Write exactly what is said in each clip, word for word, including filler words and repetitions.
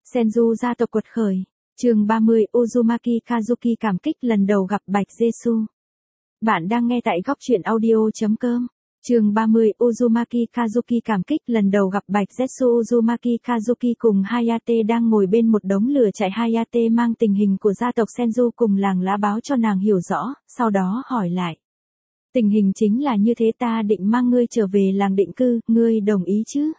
Senju gia tộc quật khởi. Chương ba mươi, Uzumaki Kazuki cảm kích lần đầu gặp Bạch Jesu. Bạn đang nghe tại góc truyện audio.com. Chương ba mươi, Uzumaki Kazuki cảm kích lần đầu gặp Bạch Jesu. Uzumaki Kazuki cùng Hayate đang ngồi bên một đống lửa chạy. Hayate mang tình hình của gia tộc Senju cùng làng lá báo cho nàng hiểu rõ, sau đó hỏi lại. Tình hình chính là như thế, ta định mang ngươi trở về làng định cư, ngươi đồng ý chứ?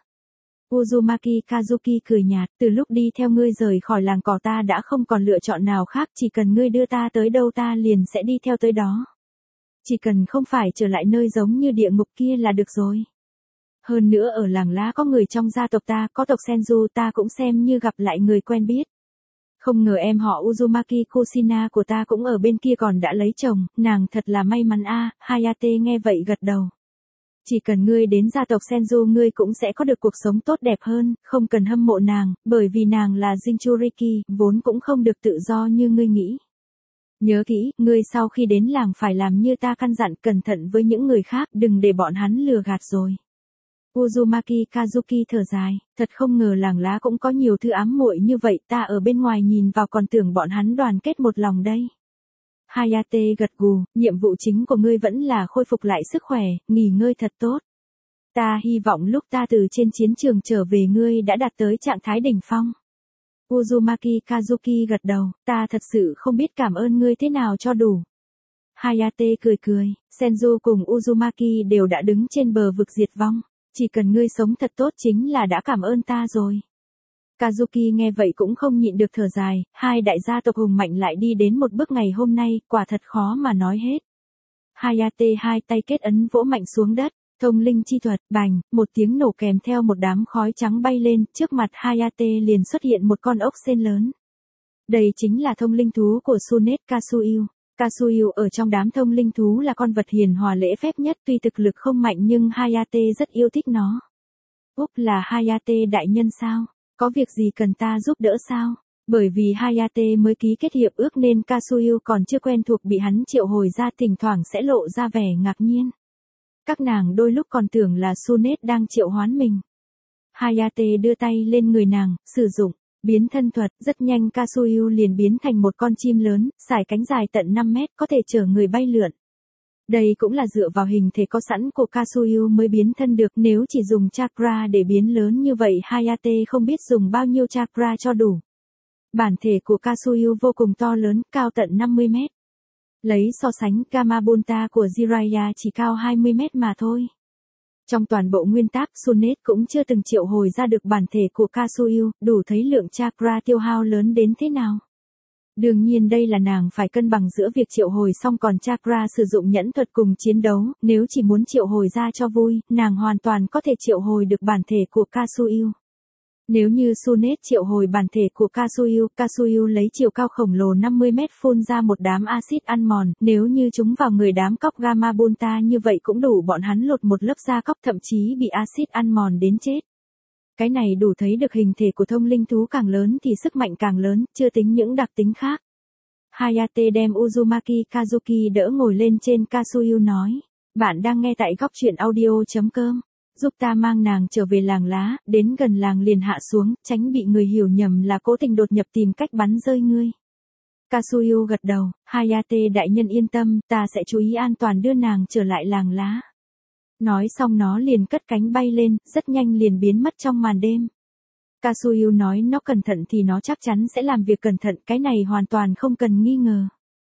Uzumaki Kazuki cười nhạt, từ lúc đi theo ngươi rời khỏi làng cỏ ta đã không còn lựa chọn nào khác, chỉ cần ngươi đưa ta tới đâu ta liền sẽ đi theo tới đó. Chỉ cần không phải trở lại nơi giống như địa ngục kia là được rồi. Hơn nữa ở làng lá có người trong gia tộc ta, có tộc Senju, ta cũng xem như gặp lại người quen biết. Không ngờ em họ Uzumaki Kushina của ta cũng ở bên kia còn đã lấy chồng, nàng thật là may mắn a. Hayate nghe vậy gật đầu. Chỉ cần ngươi đến gia tộc Senju ngươi cũng sẽ có được cuộc sống tốt đẹp hơn, không cần hâm mộ nàng, bởi vì nàng là Jinchuriki, vốn cũng không được tự do như ngươi nghĩ. Nhớ kỹ, ngươi sau khi đến làng phải làm như ta căn dặn, cẩn thận với những người khác, đừng để bọn hắn lừa gạt rồi. Uzumaki Kazuki thở dài, thật không ngờ làng lá cũng có nhiều thứ ám muội như vậy, ta ở bên ngoài nhìn vào còn tưởng bọn hắn đoàn kết một lòng đây. Hayate gật gù, nhiệm vụ chính của ngươi vẫn là khôi phục lại sức khỏe, nghỉ ngơi thật tốt. Ta hy vọng lúc ta từ trên chiến trường trở về ngươi đã đạt tới trạng thái đỉnh phong. Uzumaki Kazuki gật đầu, ta thật sự không biết cảm ơn ngươi thế nào cho đủ. Hayate cười cười, Senju cùng Uzumaki đều đã đứng trên bờ vực diệt vong, chỉ cần ngươi sống thật tốt chính là đã cảm ơn ta rồi. Kazuki nghe vậy cũng không nhịn được thở dài, hai đại gia tộc hùng mạnh lại đi đến một bước ngày hôm nay, quả thật khó mà nói hết. Hayate hai tay kết ấn vỗ mạnh xuống đất, thông linh chi thuật, bành, một tiếng nổ kèm theo một đám khói trắng bay lên, trước mặt Hayate liền xuất hiện một con ốc sên lớn. Đây chính là thông linh thú của Tsunet Kasuyu. Kasuyu ở trong đám thông linh thú là con vật hiền hòa lễ phép nhất, tuy thực lực không mạnh nhưng Hayate rất yêu thích nó. Úp là Hayate đại nhân sao? Có việc gì cần ta giúp đỡ sao? Bởi vì Hayate mới ký kết hiệp ước nên Kasuyu còn chưa quen thuộc bị hắn triệu hồi ra, thỉnh thoảng sẽ lộ ra vẻ ngạc nhiên. Các nàng đôi lúc còn tưởng là Tsunet đang triệu hoán mình. Hayate đưa tay lên người nàng, sử dụng biến thân thuật, rất nhanh Kasuyu liền biến thành một con chim lớn, sải cánh dài tận năm mét, có thể chở người bay lượn. Đây cũng là dựa vào hình thể có sẵn của Kasuyu mới biến thân được, nếu chỉ dùng chakra để biến lớn như vậy Hayate không biết dùng bao nhiêu chakra cho đủ. Bản thể của Kasuyu vô cùng to lớn, cao tận năm mươi mét. Lấy so sánh, Gamabunta của Jiraiya chỉ cao hai mươi mét mà thôi. Trong toàn bộ nguyên táp, Tsunet cũng chưa từng triệu hồi ra được bản thể của Kasuyu, đủ thấy lượng chakra tiêu hao lớn đến thế nào. Đương nhiên đây là nàng phải cân bằng giữa việc triệu hồi xong còn chakra sử dụng nhẫn thuật cùng chiến đấu, nếu chỉ muốn triệu hồi ra cho vui, nàng hoàn toàn có thể triệu hồi được bản thể của Kasuyu. Nếu như Tsunet triệu hồi bản thể của Kasuyu, Kasuyu lấy chiều cao khổng lồ năm mươi mét phun ra một đám axit ăn mòn, nếu như chúng vào người đám cóc Gamabunta như vậy cũng đủ bọn hắn lột một lớp da cóc, thậm chí bị axit ăn mòn đến chết. Cái này đủ thấy được hình thể của thông linh thú càng lớn thì sức mạnh càng lớn, chưa tính những đặc tính khác. Hayate đem Uzumaki Kazuki đỡ ngồi lên trên Kasuyu nói, bạn đang nghe tại góc truyện audio.com. Giúp ta mang nàng trở về làng lá, đến gần làng liền hạ xuống, tránh bị người hiểu nhầm là cố tình đột nhập tìm cách bắn rơi ngươi. Kasuyu gật đầu, Hayate đại nhân yên tâm, ta sẽ chú ý an toàn đưa nàng trở lại làng lá. Nói xong nó liền cất cánh bay lên, rất nhanh liền biến mất trong màn đêm. Kasuyu nói nó cẩn thận thì nó chắc chắn sẽ làm việc cẩn thận, cái này hoàn toàn không cần nghi ngờ.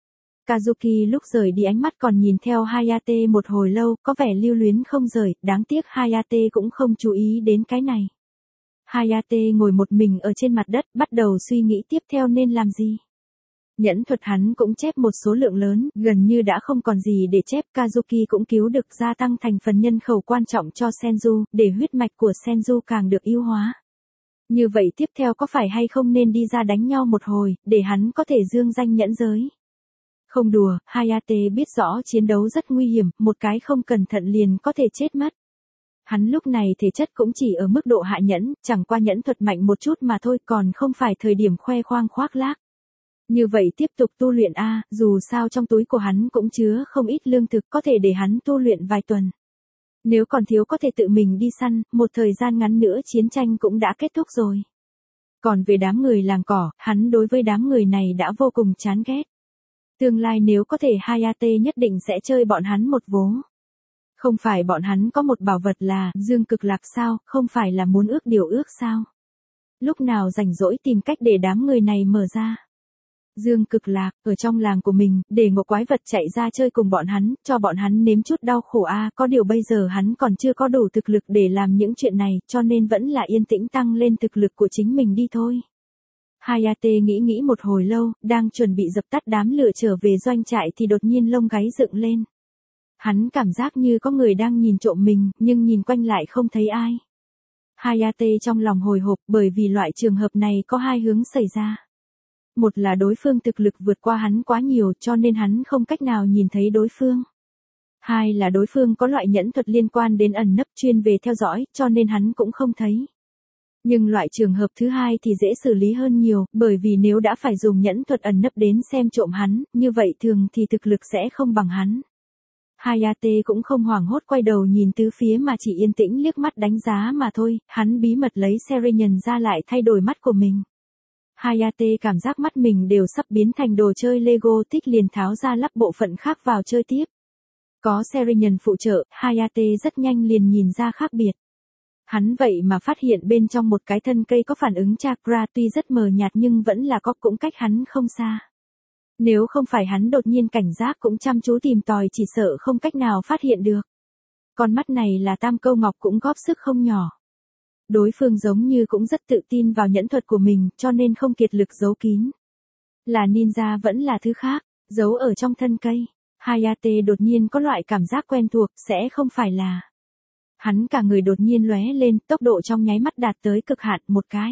Kazuki lúc rời đi ánh mắt còn nhìn theo Hayate một hồi lâu, có vẻ lưu luyến không rời, đáng tiếc Hayate cũng không chú ý đến cái này. Hayate ngồi một mình ở trên mặt đất, bắt đầu suy nghĩ tiếp theo nên làm gì. Nhẫn thuật hắn cũng chép một số lượng lớn, gần như đã không còn gì để chép. Kazuki cũng cứu được gia tăng thành phần nhân khẩu quan trọng cho Senju, để huyết mạch của Senju càng được ưu hóa. Như vậy tiếp theo có phải hay không nên đi ra đánh nhau một hồi, để hắn có thể dương danh nhẫn giới. Không đùa, Hayate biết rõ chiến đấu rất nguy hiểm, một cái không cẩn thận liền có thể chết mất. Hắn lúc này thể chất cũng chỉ ở mức độ hạ nhẫn, chẳng qua nhẫn thuật mạnh một chút mà thôi, còn không phải thời điểm khoe khoang khoác lác. Như vậy tiếp tục tu luyện a, dù sao trong túi của hắn cũng chứa không ít lương thực, có thể để hắn tu luyện vài tuần. Nếu còn thiếu có thể tự mình đi săn, một thời gian ngắn nữa chiến tranh cũng đã kết thúc rồi. Còn về đám người làng cỏ, hắn đối với đám người này đã vô cùng chán ghét. Tương lai nếu có thể Hayate nhất định sẽ chơi bọn hắn một vố. Không phải bọn hắn có một bảo vật là Dương Cực Lạc sao, không phải là muốn ước điều ước sao? Lúc nào rảnh rỗi tìm cách để đám người này mở ra. Dương Cực Lạc, ở trong làng của mình, để ngộ quái vật chạy ra chơi cùng bọn hắn, cho bọn hắn nếm chút đau khổ a. Có điều bây giờ hắn còn chưa có đủ thực lực để làm những chuyện này, cho nên vẫn là yên tĩnh tăng lên thực lực của chính mình đi thôi. Hayate nghĩ nghĩ một hồi lâu, đang chuẩn bị dập tắt đám lửa trở về doanh trại thì đột nhiên lông gáy dựng lên. Hắn cảm giác như có người đang nhìn trộm mình, nhưng nhìn quanh lại không thấy ai. Hayate trong lòng hồi hộp bởi vì loại trường hợp này có hai hướng xảy ra. Một là đối phương thực lực vượt qua hắn quá nhiều cho nên hắn không cách nào nhìn thấy đối phương. Hai là đối phương có loại nhẫn thuật liên quan đến ẩn nấp chuyên về theo dõi cho nên hắn cũng không thấy. Nhưng loại trường hợp thứ hai thì dễ xử lý hơn nhiều, bởi vì nếu đã phải dùng nhẫn thuật ẩn nấp đến xem trộm hắn, như vậy thường thì thực lực sẽ không bằng hắn. Hayate cũng không hoảng hốt quay đầu nhìn tứ phía mà chỉ yên tĩnh liếc mắt đánh giá mà thôi, hắn bí mật lấy Serenian ra lại thay đổi mắt của mình. Hayate cảm giác mắt mình đều sắp biến thành đồ chơi Lego tích liền tháo ra lắp bộ phận khác vào chơi tiếp. Có Serenian phụ trợ, Hayate rất nhanh liền nhìn ra khác biệt. Hắn vậy mà phát hiện bên trong một cái thân cây có phản ứng chakra tuy rất mờ nhạt nhưng vẫn là có cũng cách hắn không xa. Nếu không phải hắn đột nhiên cảnh giác cũng chăm chú tìm tòi chỉ sợ không cách nào phát hiện được. Con mắt này là Tam Câu Ngọc cũng góp sức không nhỏ. Đối phương giống như cũng rất tự tin vào nhẫn thuật của mình cho nên không kiệt lực giấu kín. Là ninja vẫn là thứ khác, giấu ở trong thân cây. Hayate đột nhiên có loại cảm giác quen thuộc sẽ không phải là. Hắn cả người đột nhiên lóe lên, tốc độ trong nháy mắt đạt tới cực hạn một cái.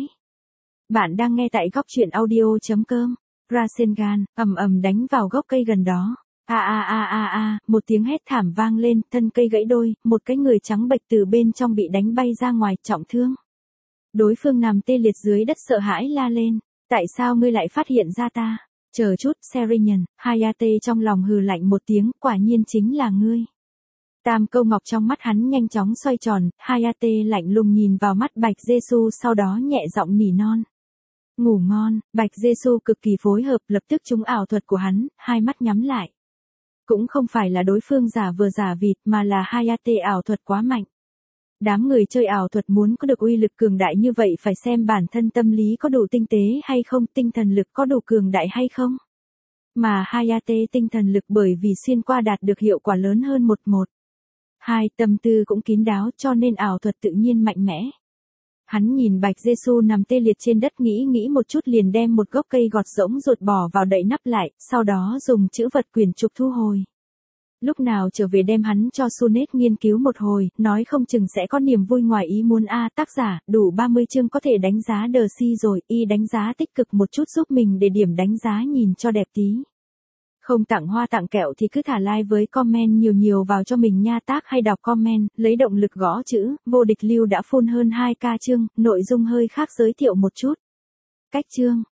Bạn đang nghe tại góc truyện audio.com. Rasengan, ầm ầm đánh vào gốc cây gần đó. A a a a a, một tiếng hét thảm vang lên, thân cây gãy đôi, một cái người trắng bệch từ bên trong bị đánh bay ra ngoài, trọng thương. Đối phương nằm tê liệt dưới đất sợ hãi la lên, tại sao ngươi lại phát hiện ra ta? Chờ chút, Serenian, Hayate trong lòng hừ lạnh một tiếng, quả nhiên chính là ngươi. Tam Câu Ngọc trong mắt hắn nhanh chóng xoay tròn, Hayate lạnh lùng nhìn vào mắt Bạch Giê-xu sau đó nhẹ giọng nỉ non. Ngủ ngon, Bạch Giê-xu cực kỳ phối hợp lập tức trúng ảo thuật của hắn, hai mắt nhắm lại. Cũng không phải là đối phương giả vờ giả vịt mà là Hayate ảo thuật quá mạnh. Đám người chơi ảo thuật muốn có được uy lực cường đại như vậy phải xem bản thân tâm lý có đủ tinh tế hay không, tinh thần lực có đủ cường đại hay không. Mà Hayate tinh thần lực bởi vì xuyên qua đạt được hiệu quả lớn hơn một một. Hai, tâm tư cũng kín đáo cho nên ảo thuật tự nhiên mạnh mẽ. Hắn nhìn Bạch Giê-xu nằm tê liệt trên đất nghĩ nghĩ một chút liền đem một gốc cây gọt rỗng ruột bỏ vào đậy nắp lại, sau đó dùng chữ vật quyển trục thu hồi. Lúc nào trở về đem hắn cho Sunet nghiên cứu một hồi, nói không chừng sẽ có niềm vui ngoài ý muốn a. Tác giả, đủ ba mươi chương có thể đánh giá đờ si rồi, y đánh giá tích cực một chút giúp mình để điểm đánh giá nhìn cho đẹp tí. Không tặng hoa tặng kẹo thì cứ thả like với comment nhiều nhiều vào cho mình nha, tác hay đọc comment, lấy động lực gõ chữ, vô địch lưu đã full hơn hai k chương, nội dung hơi khác giới thiệu một chút. Cách chương